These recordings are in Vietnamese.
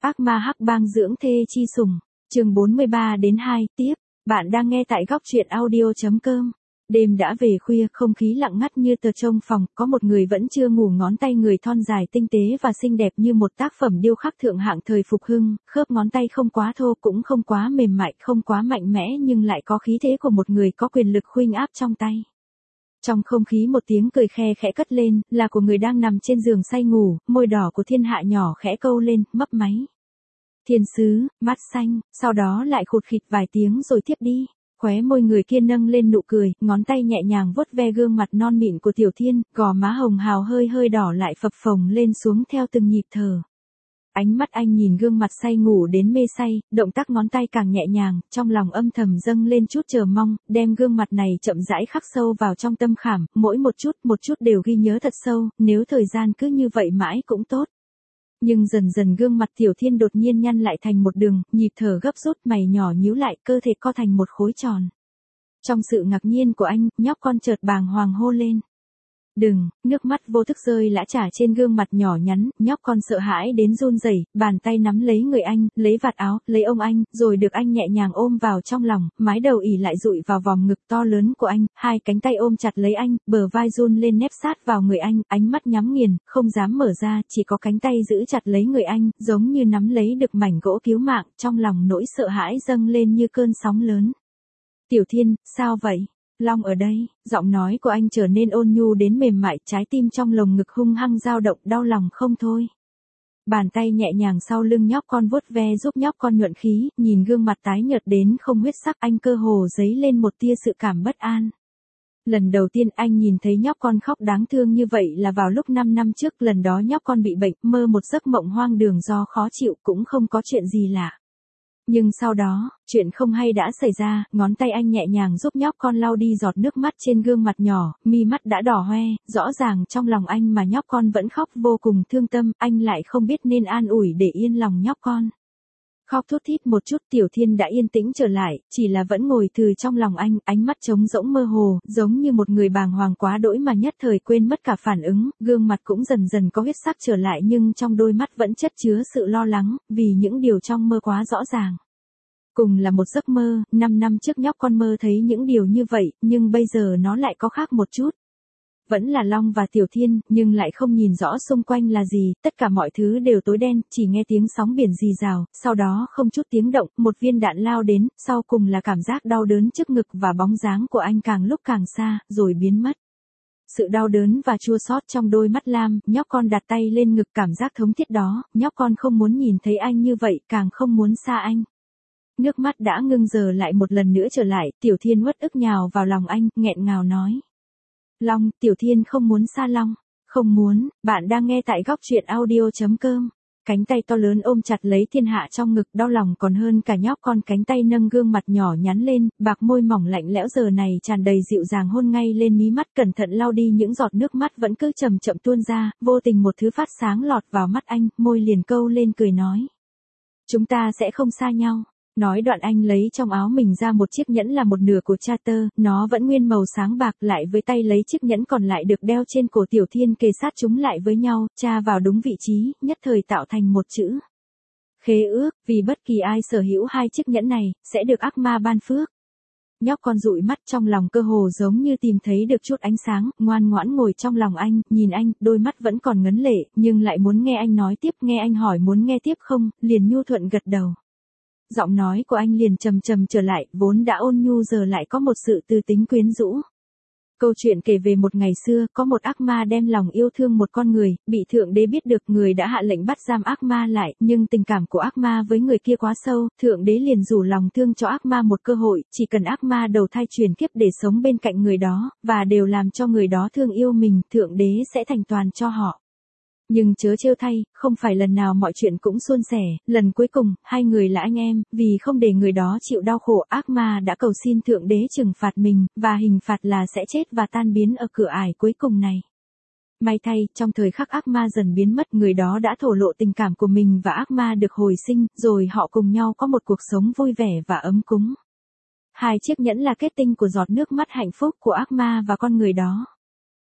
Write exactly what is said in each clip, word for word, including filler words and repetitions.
Ác ma hắc bang dưỡng thê chi sủng, chương bốn mươi ba đến hai, tiếp. Bạn đang nghe tại góc truyện audio.com. Đêm đã về khuya, không khí lặng ngắt như tờ trong phòng, có một người vẫn chưa ngủ, ngón tay người thon dài tinh tế và xinh đẹp như một tác phẩm điêu khắc thượng hạng thời phục hưng, khớp ngón tay không quá thô cũng không quá mềm mại, không quá mạnh mẽ nhưng lại có khí thế của một người có quyền lực khuênh áp trong tay. Trong không khí một tiếng cười khe khẽ cất lên, là của người đang nằm trên giường say ngủ, môi đỏ của thiên hạ nhỏ khẽ câu lên, mấp máy. Thiên sứ, mắt xanh, sau đó lại khụt khịt vài tiếng rồi tiếp đi. Khóe môi người kia nâng lên nụ cười, ngón tay nhẹ nhàng vuốt ve gương mặt non mịn của Tiểu Thiên, gò má hồng hào hơi hơi đỏ lại phập phồng lên xuống theo từng nhịp thở. Ánh mắt anh nhìn gương mặt say ngủ đến mê say, động tác ngón tay càng nhẹ nhàng, trong lòng âm thầm dâng lên chút chờ mong, đem gương mặt này chậm rãi khắc sâu vào trong tâm khảm, mỗi một chút một chút đều ghi nhớ thật sâu, nếu thời gian cứ như vậy mãi cũng tốt. Nhưng dần dần gương mặt Tiểu Thiên đột nhiên nhăn lại thành một đường, nhịp thở gấp rút, mày nhỏ nhíu lại, cơ thể co thành một khối tròn. Trong sự ngạc nhiên của anh, nhóc con chợt bàng hoàng hô lên. Đừng, nước mắt vô thức rơi lã chả trên gương mặt nhỏ nhắn, nhóc con sợ hãi đến run rẩy, bàn tay nắm lấy người anh, lấy vạt áo, lấy ông anh, rồi được anh nhẹ nhàng ôm vào trong lòng, mái đầu ỉ lại dụi vào vòng ngực to lớn của anh, hai cánh tay ôm chặt lấy anh, bờ vai run lên nép sát vào người anh, ánh mắt nhắm nghiền, không dám mở ra, chỉ có cánh tay giữ chặt lấy người anh, giống như nắm lấy được mảnh gỗ cứu mạng, trong lòng nỗi sợ hãi dâng lên như cơn sóng lớn. Tiểu Thiên, sao vậy? Long ở đây, giọng nói của anh trở nên ôn nhu đến mềm mại, trái tim trong lồng ngực hung hăng dao động, đau lòng không thôi. Bàn tay nhẹ nhàng sau lưng nhóc con vuốt ve giúp nhóc con nhuận khí, nhìn gương mặt tái nhợt đến không huyết sắc, anh cơ hồ dấy lên một tia sự cảm bất an. Lần đầu tiên anh nhìn thấy nhóc con khóc đáng thương như vậy là vào lúc năm năm trước, lần đó nhóc con bị bệnh, mơ một giấc mộng hoang đường do khó chịu, cũng không có chuyện gì lạ. Nhưng sau đó, chuyện không hay đã xảy ra, ngón tay anh nhẹ nhàng giúp nhóc con lau đi giọt nước mắt trên gương mặt nhỏ, mi mắt đã đỏ hoe, rõ ràng trong lòng anh mà nhóc con vẫn khóc vô cùng thương tâm, anh lại không biết nên an ủi để yên lòng nhóc con. Khóc thút thít một chút, Tiểu Thiên đã yên tĩnh trở lại, chỉ là vẫn ngồi thừ trong lòng anh, ánh mắt trống rỗng mơ hồ, giống như một người bàng hoàng quá đỗi mà nhất thời quên mất cả phản ứng, gương mặt cũng dần dần có huyết sắc trở lại nhưng trong đôi mắt vẫn chất chứa sự lo lắng, vì những điều trong mơ quá rõ ràng. Cùng là một giấc mơ, năm năm trước nhóc con mơ thấy những điều như vậy, nhưng bây giờ nó lại có khác một chút. Vẫn là Long và Tiểu Thiên, nhưng lại không nhìn rõ xung quanh là gì, tất cả mọi thứ đều tối đen, chỉ nghe tiếng sóng biển rì rào, sau đó không chút tiếng động, một viên đạn lao đến, sau cùng là cảm giác đau đớn trước ngực và bóng dáng của anh càng lúc càng xa, rồi biến mất. Sự đau đớn và chua xót trong đôi mắt lam, nhóc con đặt tay lên ngực, cảm giác thống thiết đó, nhóc con không muốn nhìn thấy anh như vậy, càng không muốn xa anh. Nước mắt đã ngưng giờ lại một lần nữa trở lại, Tiểu Thiên uất ức nhào vào lòng anh, nghẹn ngào nói. Long, Tiểu Thiên không muốn xa Long, không muốn, bạn đang nghe tại góc truyện audio.com. Cánh tay to lớn ôm chặt lấy thiên hạ trong ngực, đau lòng còn hơn cả nhóc con, cánh tay nâng gương mặt nhỏ nhắn lên, bạc môi mỏng lạnh lẽo giờ này tràn đầy dịu dàng hôn ngay lên mí mắt, cẩn thận lau đi những giọt nước mắt vẫn cứ chậm chậm tuôn ra, vô tình một thứ phát sáng lọt vào mắt anh, môi liền câu lên cười nói. Chúng ta sẽ không xa nhau. Nói đoạn anh lấy trong áo mình ra một chiếc nhẫn là một nửa của Charter, nó vẫn nguyên màu sáng bạc, lại với tay lấy chiếc nhẫn còn lại được đeo trên cổ Tiểu Thiên, kề sát chúng lại với nhau, tra vào đúng vị trí, nhất thời tạo thành một chữ. Khế ước, vì bất kỳ ai sở hữu hai chiếc nhẫn này, sẽ được ác ma ban phước. Nhóc con dụi mắt, trong lòng cơ hồ giống như tìm thấy được chút ánh sáng, ngoan ngoãn ngồi trong lòng anh, nhìn anh, đôi mắt vẫn còn ngấn lệ, nhưng lại muốn nghe anh nói tiếp, nghe anh hỏi muốn nghe tiếp không, liền nhu thuận gật đầu. Giọng nói của anh liền trầm trầm trở lại, vốn đã ôn nhu giờ lại có một sự tư tính quyến rũ. Câu chuyện kể về một ngày xưa, có một ác ma đem lòng yêu thương một con người, bị thượng đế biết được, người đã hạ lệnh bắt giam ác ma lại, nhưng tình cảm của ác ma với người kia quá sâu, thượng đế liền rủ lòng thương cho ác ma một cơ hội, chỉ cần ác ma đầu thai truyền kiếp để sống bên cạnh người đó, và đều làm cho người đó thương yêu mình, thượng đế sẽ thành toàn cho họ. Nhưng chớ trêu thay, không phải lần nào mọi chuyện cũng suôn sẻ, lần cuối cùng, hai người là anh em, vì không để người đó chịu đau khổ, ác ma đã cầu xin thượng đế trừng phạt mình, và hình phạt là sẽ chết và tan biến ở cửa ải cuối cùng này. May thay, trong thời khắc ác ma dần biến mất, người đó đã thổ lộ tình cảm của mình và ác ma được hồi sinh, rồi họ cùng nhau có một cuộc sống vui vẻ và ấm cúng. Hai chiếc nhẫn là kết tinh của giọt nước mắt hạnh phúc của ác ma và con người đó.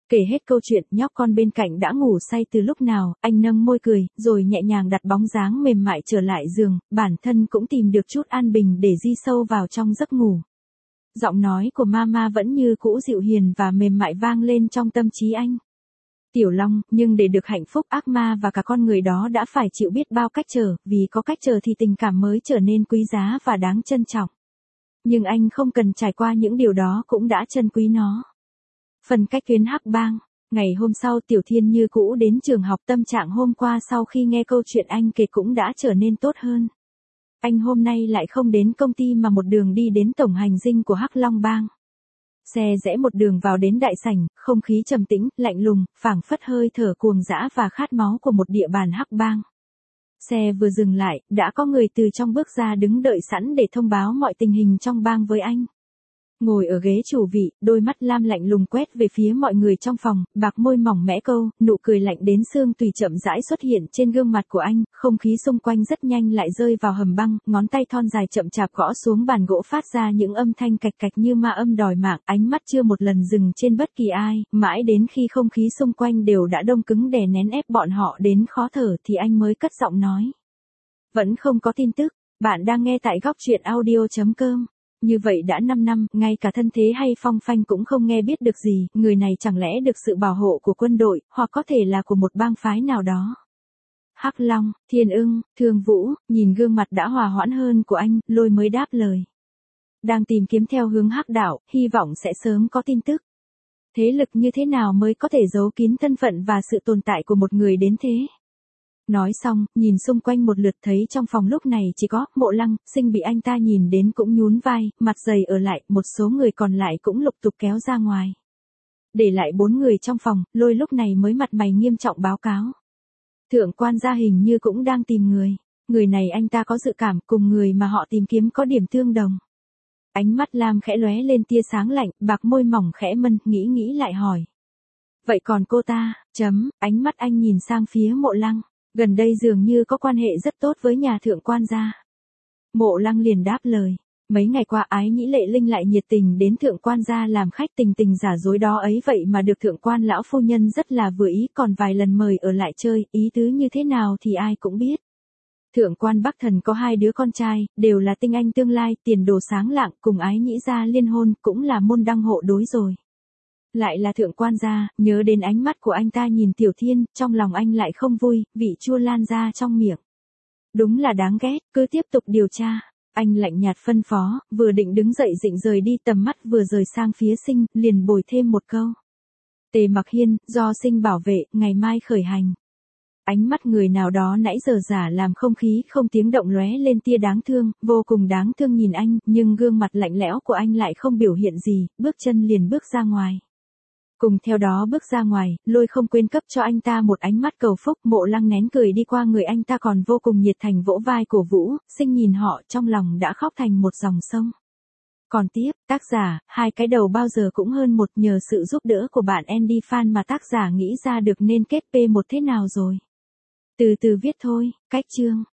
Kể hết câu chuyện, nhóc con bên cạnh đã ngủ say từ lúc nào, anh nâng môi cười, rồi nhẹ nhàng đặt bóng dáng mềm mại trở lại giường, bản thân cũng tìm được chút an bình để di sâu vào trong giấc ngủ. Giọng nói của mama vẫn như cũ dịu hiền và mềm mại vang lên trong tâm trí anh. Tiểu Long, nhưng để được hạnh phúc ác ma và cả con người đó đã phải chịu biết bao cách trở, vì có cách trở thì tình cảm mới trở nên quý giá và đáng trân trọng. Nhưng anh không cần trải qua những điều đó cũng đã trân quý nó. Phần cách tuyến Hắc Bang. Ngày hôm sau Tiểu Thiên như cũ đến trường học, tâm trạng hôm qua sau khi nghe câu chuyện anh kể cũng đã trở nên tốt hơn. Anh hôm nay lại không đến công ty mà một đường đi đến tổng hành dinh của Hắc Long Bang. Xe rẽ một đường vào đến đại sảnh, không khí trầm tĩnh, lạnh lùng, phảng phất hơi thở cuồng dã và khát máu của một địa bàn Hắc Bang. Xe vừa dừng lại, đã có người từ trong bước ra đứng đợi sẵn để thông báo mọi tình hình trong bang với anh. Ngồi ở ghế chủ vị, đôi mắt lam lạnh lùng quét về phía mọi người trong phòng, bạc môi mỏng mẽ câu, nụ cười lạnh đến xương tùy chậm rãi xuất hiện trên gương mặt của anh, không khí xung quanh rất nhanh lại rơi vào hầm băng, ngón tay thon dài chậm chạp gõ xuống bàn gỗ phát ra những âm thanh cạch cạch như ma âm đòi mạng, ánh mắt chưa một lần dừng trên bất kỳ ai, mãi đến khi không khí xung quanh đều đã đông cứng đè nén ép bọn họ đến khó thở thì anh mới cất giọng nói. Vẫn không có tin tức, bạn đang nghe tại góc truyện audio chấm com. Như vậy đã năm năm, ngay cả thân thế hay phong phanh cũng không nghe biết được gì, người này chẳng lẽ được sự bảo hộ của quân đội, hoặc có thể là của một bang phái nào đó. Hắc Long, Thiên Ưng, Thương Vũ, nhìn gương mặt đã hòa hoãn hơn của anh, Lôi mới đáp lời. Đang tìm kiếm theo hướng Hắc Đạo, hy vọng sẽ sớm có tin tức. Thế lực như thế nào mới có thể giấu kín thân phận và sự tồn tại của một người đến thế? Nói xong, nhìn xung quanh một lượt thấy trong phòng lúc này chỉ có Mộ Lăng, Sinh bị anh ta nhìn đến cũng nhún vai, mặt dày ở lại, một số người còn lại cũng lục tục kéo ra ngoài. Để lại bốn người trong phòng, Lôi lúc này mới mặt mày nghiêm trọng báo cáo. Thượng quan gia hình như cũng đang tìm người. Người này anh ta có dự cảm cùng người mà họ tìm kiếm có điểm tương đồng. Ánh mắt Lam khẽ lóe lên tia sáng lạnh, bạc môi mỏng khẽ mân, nghĩ nghĩ lại hỏi. Vậy còn cô ta, chấm, ánh mắt anh nhìn sang phía Mộ Lăng. Gần đây dường như có quan hệ rất tốt với nhà thượng quan gia. Mộ Lăng liền đáp lời. Mấy ngày qua Ái Nhĩ Lệ Linh lại nhiệt tình đến thượng quan gia làm khách, tình tình giả dối đó ấy vậy mà được thượng quan lão phu nhân rất là vừa ý, còn vài lần mời ở lại chơi, ý tứ như thế nào thì ai cũng biết. Thượng quan Bắc Thần có hai đứa con trai, đều là tinh anh tương lai, tiền đồ sáng lạng, cùng Ái Nhĩ gia liên hôn, cũng là môn đăng hộ đối rồi. Lại là thượng quan gia, nhớ đến ánh mắt của anh ta nhìn Tiểu Thiên, trong lòng anh lại không vui, vị chua lan ra trong miệng. Đúng là đáng ghét, cứ tiếp tục điều tra. Anh lạnh nhạt phân phó, vừa định đứng dậy dịnh rời đi, tầm mắt vừa rời sang phía Sinh, liền bồi thêm một câu. Tề Mặc Hiên, do Sinh bảo vệ, ngày mai khởi hành. Ánh mắt người nào đó nãy giờ giả làm không khí không tiếng động lóe lên tia đáng thương, vô cùng đáng thương nhìn anh, nhưng gương mặt lạnh lẽo của anh lại không biểu hiện gì, bước chân liền bước ra ngoài. Cùng theo đó bước ra ngoài, Lôi không quên cấp cho anh ta một ánh mắt cầu phúc. Mộ Lăng nén cười đi qua người anh ta còn vô cùng nhiệt thành vỗ vai cổ vũ, Sinh nhìn họ trong lòng đã khóc thành một dòng sông. Còn tiếp, tác giả, hai cái đầu bao giờ cũng hơn một, nhờ sự giúp đỡ của bạn Andy Fan mà tác giả nghĩ ra được nên kết P một thế nào rồi. Từ từ viết thôi, cách chương.